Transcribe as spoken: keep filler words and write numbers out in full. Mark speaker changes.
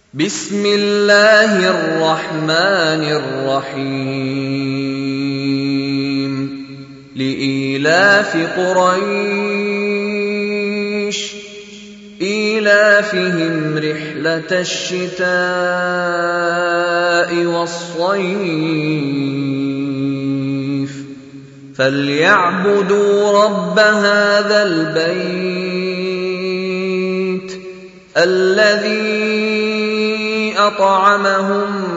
Speaker 1: بسم الله الرحمن الرحيم لإيلاف قريش إيلافهم رحلة الشتاء والصيف فليعبدوا رب هذا البيت الذي أطعمهم